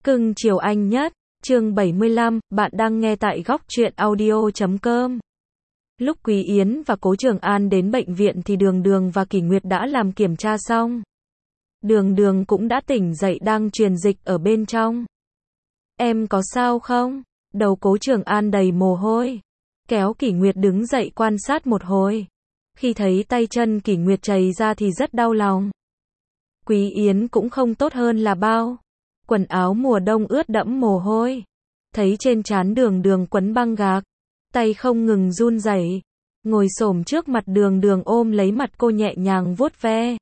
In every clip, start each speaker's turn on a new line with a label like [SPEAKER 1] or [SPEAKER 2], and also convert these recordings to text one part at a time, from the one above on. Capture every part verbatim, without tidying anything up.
[SPEAKER 1] Cưng chiều anh nhất, chương bảy mươi lăm, bạn đang nghe tại góc truyện audio chấm com. Lúc Quý Yến và Cố Trường An đến bệnh viện thì Đường Đường và Kỷ Nguyệt đã làm kiểm tra xong. Đường Đường cũng đã tỉnh dậy đang truyền dịch ở bên trong. Em có sao không? Đầu Cố Trường An đầy mồ hôi. Kéo Kỷ Nguyệt đứng dậy quan sát một hồi. Khi thấy tay chân Kỷ Nguyệt chảy ra thì rất đau lòng. Quý Yến cũng không tốt hơn là bao. Quần áo mùa đông ướt đẫm mồ hôi. Thấy trên trán Đường Đường quấn băng gạc. Tay không ngừng run rẩy. Ngồi xổm trước mặt Đường Đường ôm lấy mặt cô nhẹ nhàng vuốt ve.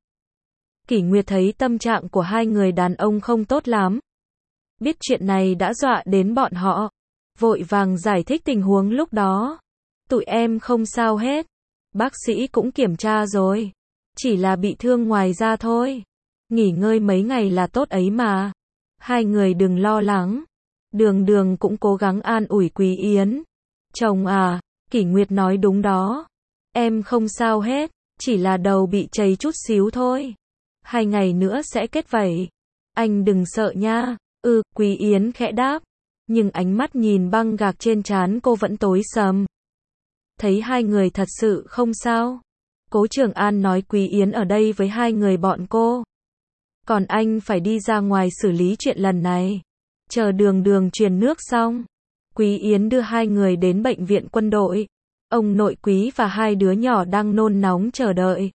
[SPEAKER 1] Kỷ Nguyệt thấy tâm trạng của hai người đàn ông không tốt lắm. Biết chuyện này đã dọa đến bọn họ. Vội vàng giải thích tình huống lúc đó. Tụi em không sao hết. Bác sĩ cũng kiểm tra rồi. Chỉ là bị thương ngoài da thôi. Nghỉ ngơi mấy ngày là tốt ấy mà. Hai người đừng lo lắng. Đường Đường cũng cố gắng an ủi Quý Yến. Chồng à, Kỷ Nguyệt nói đúng đó. Em không sao hết, chỉ là đầu bị chảy chút xíu thôi. Hai ngày nữa sẽ kết vảy. Anh đừng sợ nha. Ừ, Quý Yến khẽ đáp. Nhưng ánh mắt nhìn băng gạc trên trán cô vẫn tối sầm. Thấy hai người thật sự không sao. Cố Trường An nói Quý Yến ở đây với hai người bọn cô. Còn anh phải đi ra ngoài xử lý chuyện lần này. Chờ Đường Đường truyền nước xong. Quý Yến đưa hai người đến bệnh viện quân đội. Ông nội Quý và hai đứa nhỏ đang nôn nóng chờ đợi.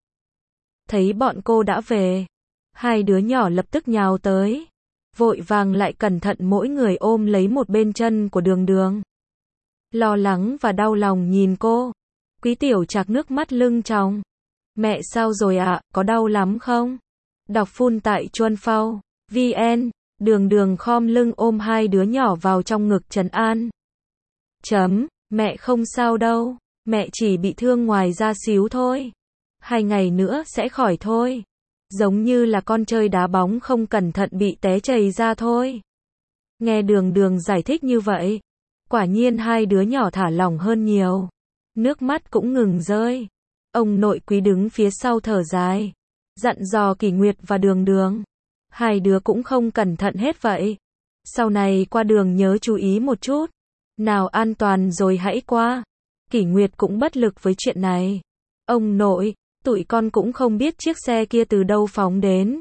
[SPEAKER 1] Thấy bọn cô đã về. Hai đứa nhỏ lập tức nhào tới. Vội vàng lại cẩn thận mỗi người ôm lấy một bên chân của Đường Đường. Lo lắng và đau lòng nhìn cô. Quý Tiểu Trạc nước mắt lưng tròng. Mẹ sao rồi ạ, có đau lắm không? Đọc phun tại Chuan Phao, vn. Đường Đường khom lưng ôm hai đứa nhỏ vào trong ngực trấn an. Chấm, mẹ không sao đâu, mẹ chỉ bị thương ngoài da xíu thôi. Hai ngày nữa sẽ khỏi thôi. Giống như là con chơi đá bóng không cẩn thận bị té chảy ra thôi. Nghe Đường Đường giải thích như vậy, quả nhiên hai đứa nhỏ thả lỏng hơn nhiều. Nước mắt cũng ngừng rơi. Ông nội Quý đứng phía sau thở dài. Dặn dò Kỷ Nguyệt và Đường Đường. Hai đứa cũng không cẩn thận hết vậy. Sau này qua đường nhớ chú ý một chút. Nào an toàn rồi hãy qua. Kỷ Nguyệt cũng bất lực với chuyện này. Ông nội, tụi con cũng không biết chiếc xe kia từ đâu phóng đến.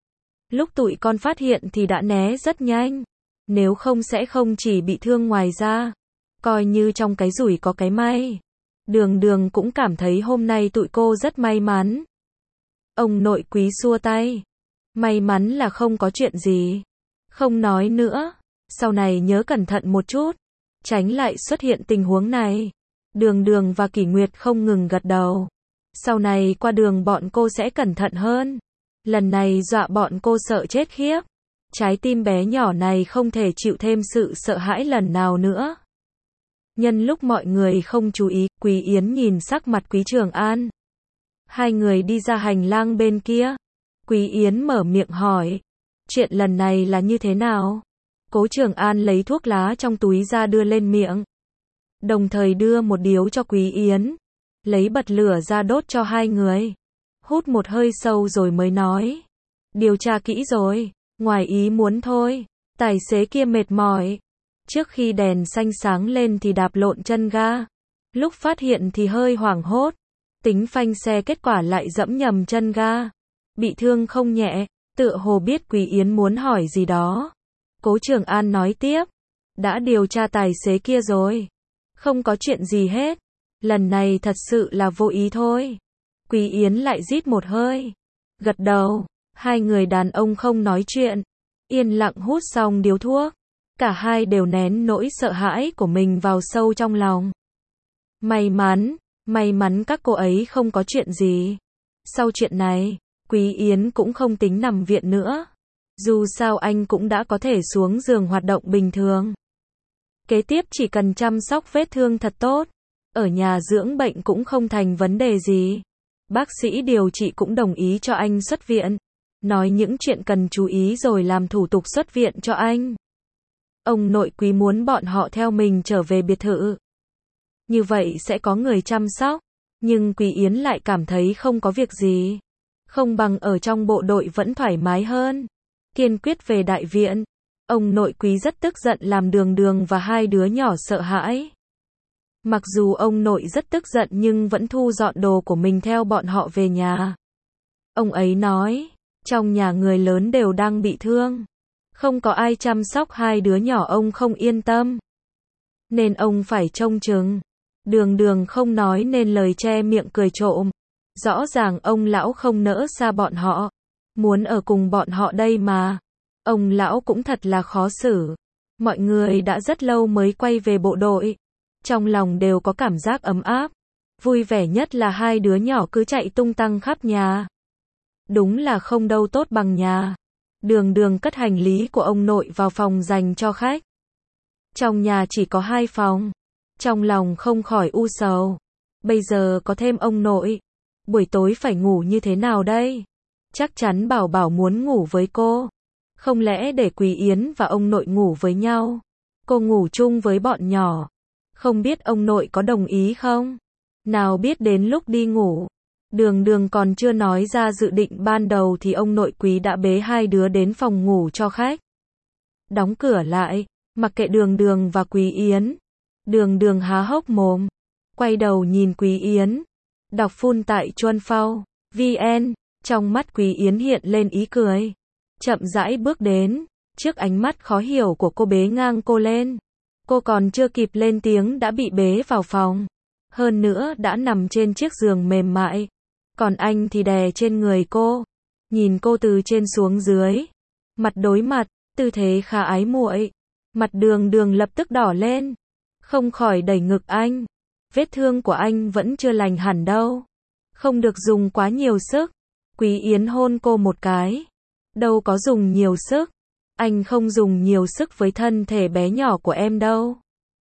[SPEAKER 1] Lúc tụi con phát hiện thì đã né rất nhanh. Nếu không sẽ không chỉ bị thương ngoài da. Coi như trong cái rủi có cái may. Đường Đường cũng cảm thấy hôm nay tụi cô rất may mắn. Ông nội Quý xua tay. May mắn là không có chuyện gì. Không nói nữa. Sau này nhớ cẩn thận một chút. Tránh lại xuất hiện tình huống này. Đường Đường và Kỷ Nguyệt không ngừng gật đầu. Sau này qua đường bọn cô sẽ cẩn thận hơn. Lần này dọa bọn cô sợ chết khiếp. Trái tim bé nhỏ này không thể chịu thêm sự sợ hãi lần nào nữa. Nhân lúc mọi người không chú ý, Quý Yến nhìn sắc mặt Quý Trường An. Hai người đi ra hành lang bên kia. Quý Yến mở miệng hỏi. Chuyện lần này là như thế nào? Cố Trường An lấy thuốc lá trong túi ra đưa lên miệng. Đồng thời đưa một điếu cho Quý Yến. Lấy bật lửa ra đốt cho hai người. Hút một hơi sâu rồi mới nói. Điều tra kỹ rồi. Ngoài ý muốn thôi. Tài xế kia mệt mỏi. Trước khi đèn xanh sáng lên thì đạp lộn chân ga. Lúc phát hiện thì hơi hoảng hốt. Tính phanh xe kết quả lại dẫm nhầm chân ga. Bị thương không nhẹ. Tựa hồ biết Quý Yến muốn hỏi gì đó. Cố Trường An nói tiếp. Đã điều tra tài xế kia rồi. Không có chuyện gì hết. Lần này thật sự là vô ý thôi. Quý Yến lại rít một hơi. Gật đầu. Hai người đàn ông không nói chuyện. Yên lặng hút xong điếu thuốc. Cả hai đều nén nỗi sợ hãi của mình vào sâu trong lòng. May mắn. May mắn các cô ấy không có chuyện gì. Sau chuyện này, Quý Yến cũng không tính nằm viện nữa. Dù sao anh cũng đã có thể xuống giường hoạt động bình thường. Kế tiếp chỉ cần chăm sóc vết thương thật tốt. Ở nhà dưỡng bệnh cũng không thành vấn đề gì. Bác sĩ điều trị cũng đồng ý cho anh xuất viện. Nói những chuyện cần chú ý rồi làm thủ tục xuất viện cho anh. Ông nội Quý muốn bọn họ theo mình trở về biệt thự. Như vậy sẽ có người chăm sóc. Nhưng Quý Yến lại cảm thấy không có việc gì. Không bằng ở trong bộ đội vẫn thoải mái hơn. Kiên quyết về đại viện. Ông nội Quý rất tức giận làm Đường Đường và hai đứa nhỏ sợ hãi. Mặc dù ông nội rất tức giận nhưng vẫn thu dọn đồ của mình theo bọn họ về nhà. Ông ấy nói, trong nhà người lớn đều đang bị thương. Không có ai chăm sóc hai đứa nhỏ ông không yên tâm. Nên ông phải trông chừng. Đường Đường không nói nên lời che miệng cười trộm. Rõ ràng ông lão không nỡ xa bọn họ. Muốn ở cùng bọn họ đây mà. Ông lão cũng thật là khó xử. Mọi người đã rất lâu mới quay về bộ đội. Trong lòng đều có cảm giác ấm áp. Vui vẻ nhất là hai đứa nhỏ cứ chạy tung tăng khắp nhà. Đúng là không đâu tốt bằng nhà. Đường Đường cất hành lý của ông nội vào phòng dành cho khách. Trong nhà chỉ có hai phòng. Trong lòng không khỏi u sầu. Bây giờ có thêm ông nội. Buổi tối phải ngủ như thế nào đây? Chắc chắn Bảo Bảo muốn ngủ với cô. Không lẽ để Quý Yến và ông nội ngủ với nhau? Cô ngủ chung với bọn nhỏ. Không biết ông nội có đồng ý không? Nào biết đến lúc đi ngủ. Đường Đường còn chưa nói ra dự định ban đầu thì ông nội Quý đã bế hai đứa đến phòng ngủ cho khách. Đóng cửa lại, mặc kệ Đường Đường và Quý Yến. Đường Đường há hốc mồm. Quay đầu nhìn Quý Yến. Đọc phun tại Chuan Phao, vn. Trong mắt Quý Yến hiện lên ý cười. Chậm rãi bước đến. Trước ánh mắt khó hiểu của cô bế ngang cô lên. Cô còn chưa kịp lên tiếng đã bị bế vào phòng. Hơn nữa đã nằm trên chiếc giường mềm mại. Còn anh thì đè trên người cô. Nhìn cô từ trên xuống dưới. Mặt đối mặt, tư thế khá ái muội. Mặt Đường Đường lập tức đỏ lên. Không khỏi đẩy ngực anh. Vết thương của anh vẫn chưa lành hẳn đâu. Không được dùng quá nhiều sức. Quý Yến hôn cô một cái. Đâu có dùng nhiều sức. Anh không dùng nhiều sức với thân thể bé nhỏ của em đâu.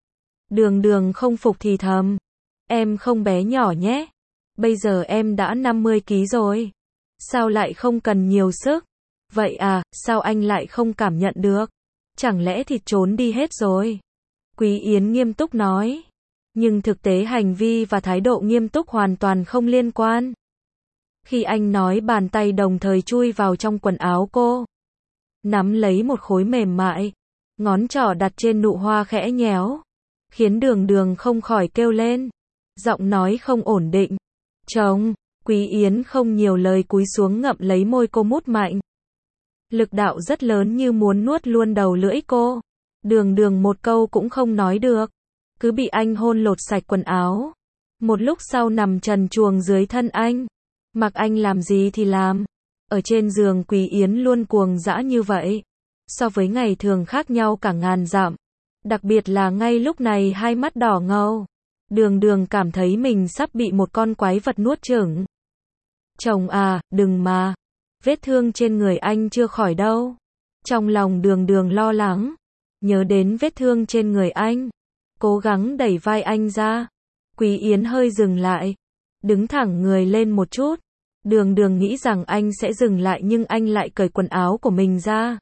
[SPEAKER 1] Đường Đường không phục thì thầm. Em không bé nhỏ nhé. Bây giờ em đã năm mươi ki lô gam rồi. Sao lại không cần nhiều sức? Vậy à, sao anh lại không cảm nhận được? Chẳng lẽ thịt trốn đi hết rồi? Quý Yến nghiêm túc nói. Nhưng thực tế hành vi và thái độ nghiêm túc hoàn toàn không liên quan. Khi anh nói bàn tay đồng thời chui vào trong quần áo cô. Nắm lấy một khối mềm mại. Ngón trỏ đặt trên nụ hoa khẽ nhéo. Khiến Đường Đường không khỏi kêu lên. Giọng nói không ổn định. Chồng, Quý Yến không nhiều lời cúi xuống ngậm lấy môi cô mút mạnh. Lực đạo rất lớn như muốn nuốt luôn đầu lưỡi cô. Đường Đường một câu cũng không nói được. Cứ bị anh hôn lột sạch quần áo. Một lúc sau nằm trần truồng dưới thân anh. Mặc anh làm gì thì làm. Ở trên giường Quý Yến luôn cuồng dã như vậy. So với ngày thường khác nhau cả ngàn dặm. Đặc biệt là ngay lúc này hai mắt đỏ ngầu. Đường Đường cảm thấy mình sắp bị một con quái vật nuốt chửng. Chồng à, đừng mà. Vết thương trên người anh chưa khỏi đâu. Trong lòng Đường Đường lo lắng. Nhớ đến vết thương trên người anh. Cố gắng đẩy vai anh ra. Quý Yến hơi dừng lại. Đứng thẳng người lên một chút. Đường Đường nghĩ rằng anh sẽ dừng lại nhưng anh lại cởi quần áo của mình ra.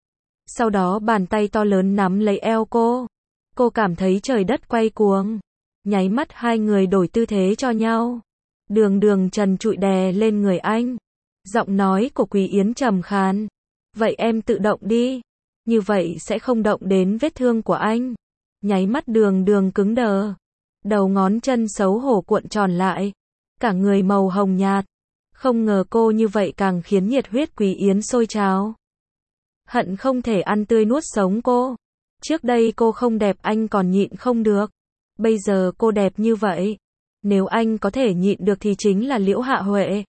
[SPEAKER 1] Sau đó bàn tay to lớn nắm lấy eo cô. Cô cảm thấy trời đất quay cuồng. Nháy mắt hai người đổi tư thế cho nhau. Đường Đường trần trụi đè lên người anh. Giọng nói của Quý Yến trầm khàn. Vậy em tự động đi. Như vậy sẽ không động đến vết thương của anh. Nháy mắt Đường Đường cứng đờ. Đầu ngón chân xấu hổ cuộn tròn lại. Cả người màu hồng nhạt. Không ngờ cô như vậy càng khiến nhiệt huyết Quý Yến sôi trào. Hận không thể ăn tươi nuốt sống cô. Trước đây cô không đẹp anh còn nhịn không được. Bây giờ cô đẹp như vậy. Nếu anh có thể nhịn được thì chính là Liễu Hạ Huệ.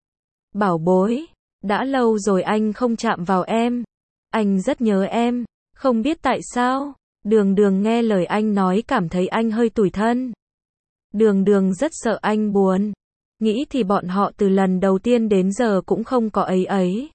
[SPEAKER 1] Bảo bối, đã lâu rồi anh không chạm vào em. Anh rất nhớ em. Không biết tại sao. Đường Đường nghe lời anh nói cảm thấy anh hơi tủi thân. Đường Đường rất sợ anh buồn. Nghĩ thì bọn họ từ lần đầu tiên đến giờ cũng không có ấy ấy.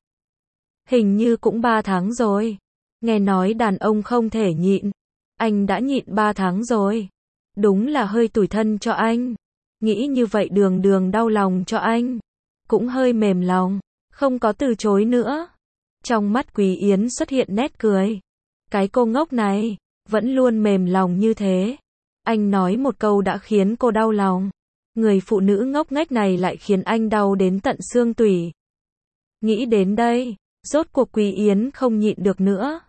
[SPEAKER 1] Hình như cũng ba tháng rồi. Nghe nói đàn ông không thể nhịn. Anh đã nhịn ba tháng rồi. Đúng là hơi tủi thân cho anh. Nghĩ như vậy Đường Đường đau lòng cho anh. Cũng hơi mềm lòng. Không có từ chối nữa. Trong mắt Quý Yến xuất hiện nét cười. Cái cô ngốc này. Vẫn luôn mềm lòng như thế. Anh nói một câu đã khiến cô đau lòng. Người phụ nữ ngốc nghếch này lại khiến anh đau đến tận xương tủy. Nghĩ đến đây. Rốt cuộc Quý Yến không nhịn được nữa.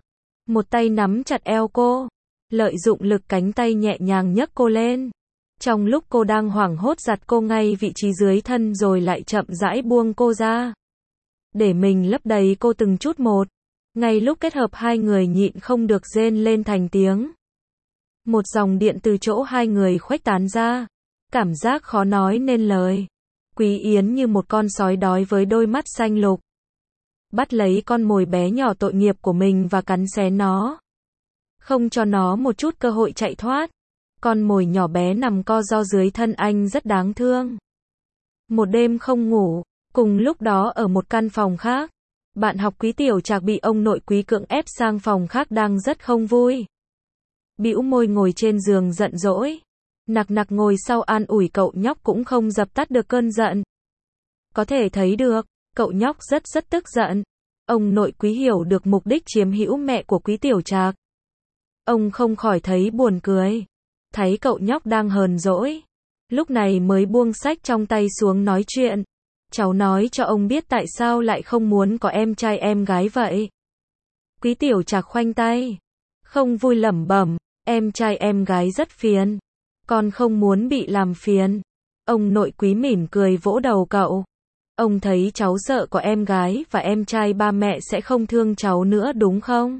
[SPEAKER 1] Một tay nắm chặt eo cô, lợi dụng lực cánh tay nhẹ nhàng nhấc cô lên. Trong lúc cô đang hoảng hốt giật cô ngay vị trí dưới thân rồi lại chậm rãi buông cô ra. Để mình lấp đầy cô từng chút một. Ngay lúc kết hợp hai người nhịn không được rên lên thành tiếng. Một dòng điện từ chỗ hai người khuếch tán ra. Cảm giác khó nói nên lời. Quý Yến như một con sói đói với đôi mắt xanh lục. Bắt lấy con mồi bé nhỏ tội nghiệp của mình và cắn xé nó. Không cho nó một chút cơ hội chạy thoát. Con mồi nhỏ bé nằm co ro dưới thân anh rất đáng thương. Một đêm không ngủ, cùng lúc đó ở một căn phòng khác, bạn học Quý Tiểu Trạc bị ông nội Quý cưỡng ép sang phòng khác đang rất không vui. Bĩu môi ngồi trên giường giận dỗi. Nặc nặc ngồi sau an ủi cậu nhóc cũng không dập tắt được cơn giận. Có thể thấy được, cậu nhóc rất rất tức giận. Ông nội Quý hiểu được mục đích chiếm hữu mẹ của Quý Tiểu Trạc. Ông không khỏi thấy buồn cười. Thấy cậu nhóc đang hờn dỗi. Lúc này mới buông sách trong tay xuống nói chuyện. Cháu nói cho ông biết tại sao lại không muốn có em trai em gái vậy. Quý Tiểu Trạc khoanh tay. Không vui lẩm bẩm, em trai em gái rất phiền. Con không muốn bị làm phiền. Ông nội Quý mỉm cười vỗ đầu cậu. Ông thấy cháu sợ có em gái và em trai ba mẹ sẽ không thương cháu nữa đúng không?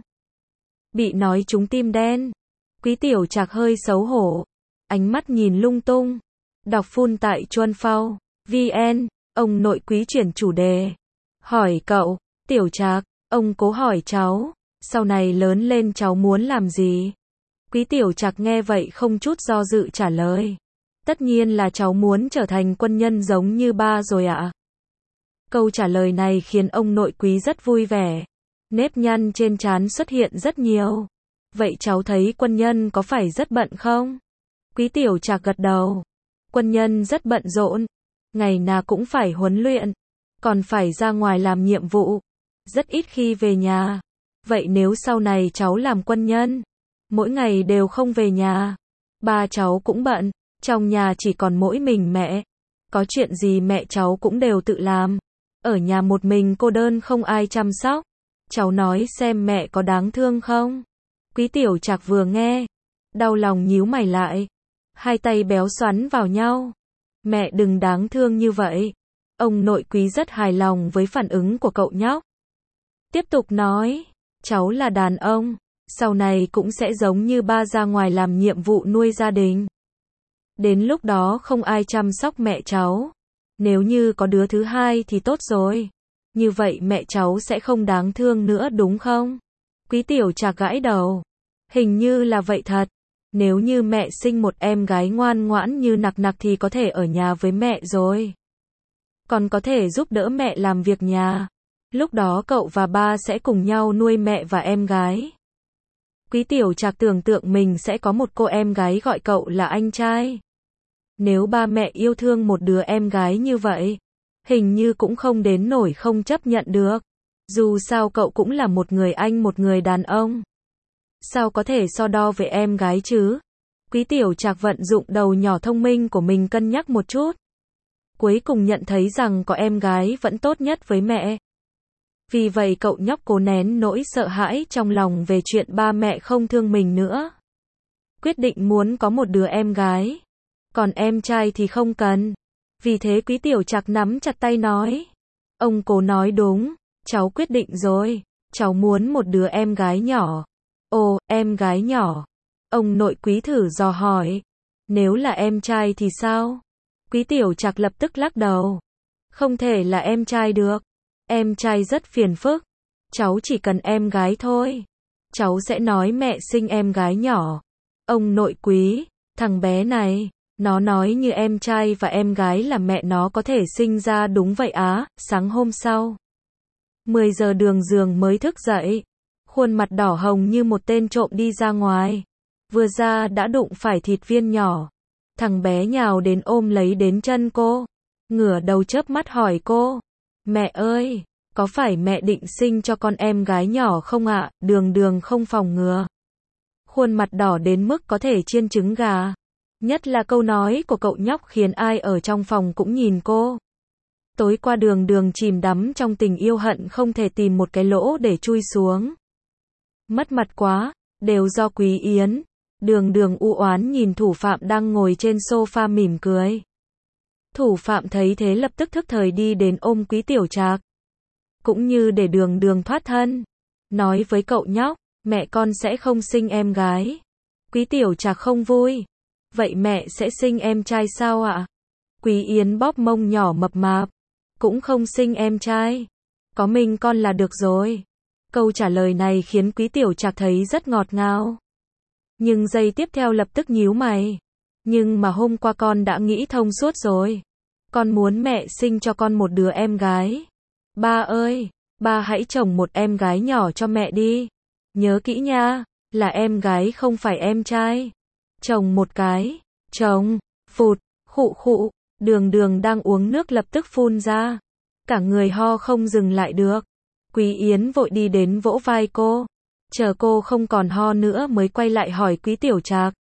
[SPEAKER 1] Bị nói trúng tim đen. Quý Tiểu Trạc hơi xấu hổ. Ánh mắt nhìn lung tung. Đọc full tại chuan phao vn. Ông nội Quý chuyển chủ đề. Hỏi cậu, Tiểu Trạc, ông cố hỏi cháu, sau này lớn lên cháu muốn làm gì? Quý Tiểu Trạc nghe vậy không chút do dự trả lời. Tất nhiên là cháu muốn trở thành quân nhân giống như ba rồi ạ. Câu trả lời này khiến ông nội Quý rất vui vẻ. Nếp nhăn trên trán xuất hiện rất nhiều. Vậy cháu thấy quân nhân có phải rất bận không? Quý Tiểu Trạc gật đầu. Quân nhân rất bận rộn. Ngày nào cũng phải huấn luyện. Còn phải ra ngoài làm nhiệm vụ. Rất ít khi về nhà. Vậy nếu sau này cháu làm quân nhân, mỗi ngày đều không về nhà. Ba cháu cũng bận. Trong nhà chỉ còn mỗi mình mẹ. Có chuyện gì mẹ cháu cũng đều tự làm. Ở nhà một mình cô đơn không ai chăm sóc. Cháu nói xem mẹ có đáng thương không? Quý Tiểu Trạc vừa nghe, đau lòng nhíu mày lại. Hai tay béo xoắn vào nhau. Mẹ đừng đáng thương như vậy. Ông nội Quý rất hài lòng với phản ứng của cậu nhóc. Tiếp tục nói, cháu là đàn ông, sau này cũng sẽ giống như ba ra ngoài làm nhiệm vụ nuôi gia đình. Đến lúc đó không ai chăm sóc mẹ cháu. Nếu như có đứa thứ hai thì tốt rồi. Như vậy mẹ cháu sẽ không đáng thương nữa đúng không? Quý Tiểu Trạc gãi đầu. Hình như là vậy thật. Nếu như mẹ sinh một em gái ngoan ngoãn như Nặc Nặc thì có thể ở nhà với mẹ rồi. Còn có thể giúp đỡ mẹ làm việc nhà. Lúc đó cậu và ba sẽ cùng nhau nuôi mẹ và em gái. Quý Tiểu Trạc tưởng tượng mình sẽ có một cô em gái gọi cậu là anh trai. Nếu ba mẹ yêu thương một đứa em gái như vậy, hình như cũng không đến nổi không chấp nhận được. Dù sao cậu cũng là một người anh một người đàn ông. Sao có thể so đo với em gái chứ? Quý Tiểu Trạc vận dụng đầu nhỏ thông minh của mình cân nhắc một chút. Cuối cùng nhận thấy rằng có em gái vẫn tốt nhất với mẹ. Vì vậy cậu nhóc cố nén nỗi sợ hãi trong lòng về chuyện ba mẹ không thương mình nữa. Quyết định muốn có một đứa em gái. Còn em trai thì không cần. Vì thế Quý Tiểu Trạc nắm chặt tay nói. Ông cố nói đúng, cháu quyết định rồi. Cháu muốn một đứa em gái nhỏ. Ồ, em gái nhỏ. Ông nội Quý thử dò hỏi. Nếu là em trai thì sao? Quý Tiểu Trạc lập tức lắc đầu. Không thể là em trai được. Em trai rất phiền phức. Cháu chỉ cần em gái thôi. Cháu sẽ nói mẹ sinh em gái nhỏ. Ông nội Quý, thằng bé này, nó nói như em trai và em gái là mẹ nó có thể sinh ra đúng vậy á. Sáng hôm sau, mười giờ Đường Dường mới thức dậy. Khuôn mặt đỏ hồng như một tên trộm đi ra ngoài. Vừa ra đã đụng phải thịt viên nhỏ. Thằng bé nhào đến ôm lấy đến chân cô. Ngửa đầu chớp mắt hỏi cô. Mẹ ơi, có phải mẹ định sinh cho con em gái nhỏ không ạ? Đường Đường không phòng ngừa. Khuôn mặt đỏ đến mức có thể chiên trứng gà. Nhất là câu nói của cậu nhóc khiến ai ở trong phòng cũng nhìn cô. Tối qua Đường Đường chìm đắm trong tình yêu hận không thể tìm một cái lỗ để chui xuống. Mất mặt quá, đều do Quý Yến. Đường Đường u oán nhìn thủ phạm đang ngồi trên sofa mỉm cười. Thủ phạm thấy thế lập tức thức thời đi đến ôm Quý Tiểu Trạc. Cũng như để Đường Đường thoát thân. Nói với cậu nhóc, mẹ con sẽ không sinh em gái. Quý Tiểu Trạc không vui. Vậy mẹ sẽ sinh em trai sao ạ? Quý Yến bóp mông nhỏ mập mạp. Cũng không sinh em trai. Có mình con là được rồi. Câu trả lời này khiến Quý Tiểu Trạc thấy rất ngọt ngào. Nhưng giây tiếp theo lập tức nhíu mày. Nhưng mà hôm qua con đã nghĩ thông suốt rồi. Con muốn mẹ sinh cho con một đứa em gái. Ba ơi, ba hãy trồng một em gái nhỏ cho mẹ đi. Nhớ kỹ nha, là em gái không phải em trai. Trồng một cái, trồng, phụt, khụ khụ, Đường Đường đang uống nước lập tức phun ra. Cả người ho không dừng lại được. Quý Yến vội đi đến vỗ vai cô. Chờ cô không còn ho nữa mới quay lại hỏi Quý Tiểu Trạc.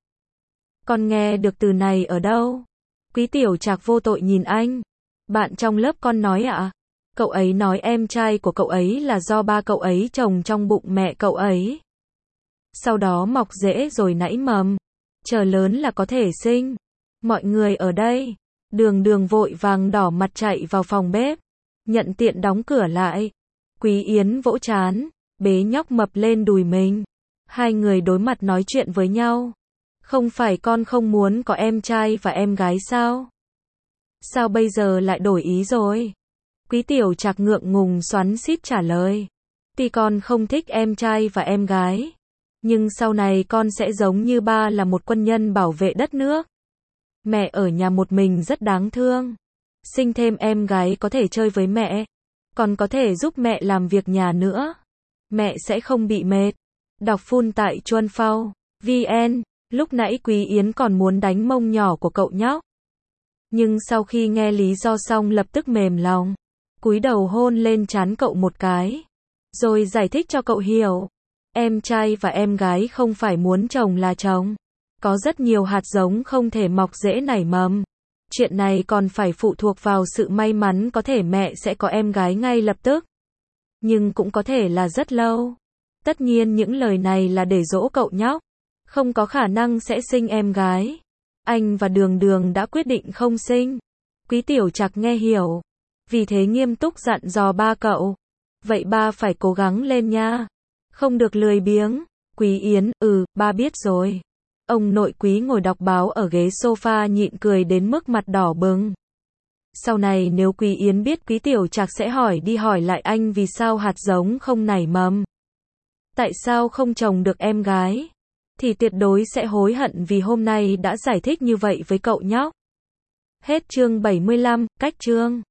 [SPEAKER 1] Con nghe được từ này ở đâu? Quý Tiểu Trạc vô tội nhìn anh. Bạn trong lớp con nói ạ? À? Cậu ấy nói em trai của cậu ấy là do ba cậu ấy trồng trong bụng mẹ cậu ấy. Sau đó mọc rễ rồi nảy mầm. Chờ lớn là có thể sinh. Mọi người ở đây. Đường Đường vội vàng đỏ mặt chạy vào phòng bếp. Nhận tiện đóng cửa lại. Quý Yến vỗ trán, bế nhóc mập lên đùi mình. Hai người đối mặt nói chuyện với nhau. Không phải con không muốn có em trai và em gái sao? Sao bây giờ lại đổi ý rồi? Quý Tiểu Trạc ngượng ngùng xoắn xít trả lời. Tuy con không thích em trai và em gái. Nhưng sau này con sẽ giống như ba là một quân nhân bảo vệ đất nước. Mẹ ở nhà một mình rất đáng thương. Sinh thêm em gái có thể chơi với mẹ. Còn có thể giúp mẹ làm việc nhà nữa. Mẹ sẽ không bị mệt. Đọc full tại chuan phao vn. Lúc nãy Quý Yến còn muốn đánh mông nhỏ của cậu nhóc. Nhưng sau khi nghe lý do xong lập tức mềm lòng. Cúi đầu hôn lên trán cậu một cái. Rồi giải thích cho cậu hiểu. Em trai và em gái không phải muốn chồng là chồng. Có rất nhiều hạt giống không thể mọc rễ nảy mầm. Chuyện này còn phải phụ thuộc vào sự may mắn có thể mẹ sẽ có em gái ngay lập tức. Nhưng cũng có thể là rất lâu. Tất nhiên những lời này là để dỗ cậu nhóc. Không có khả năng sẽ sinh em gái. Anh và Đường Đường đã quyết định không sinh. Quý Tiểu Trạc nghe hiểu. Vì thế nghiêm túc dặn dò ba cậu. Vậy ba phải cố gắng lên nha. Không được lười biếng. Quý Yến, ừ, ba biết rồi. Ông nội Quý ngồi đọc báo ở ghế sofa nhịn cười đến mức mặt đỏ bừng. Sau này nếu Quý Yến biết Quý Tiểu Trạc sẽ hỏi đi hỏi lại anh vì sao hạt giống không nảy mầm. Tại sao không trồng được em gái? Thì tuyệt đối sẽ hối hận vì hôm nay đã giải thích như vậy với cậu nhóc. Hết chương bảy mươi lăm, cách chương.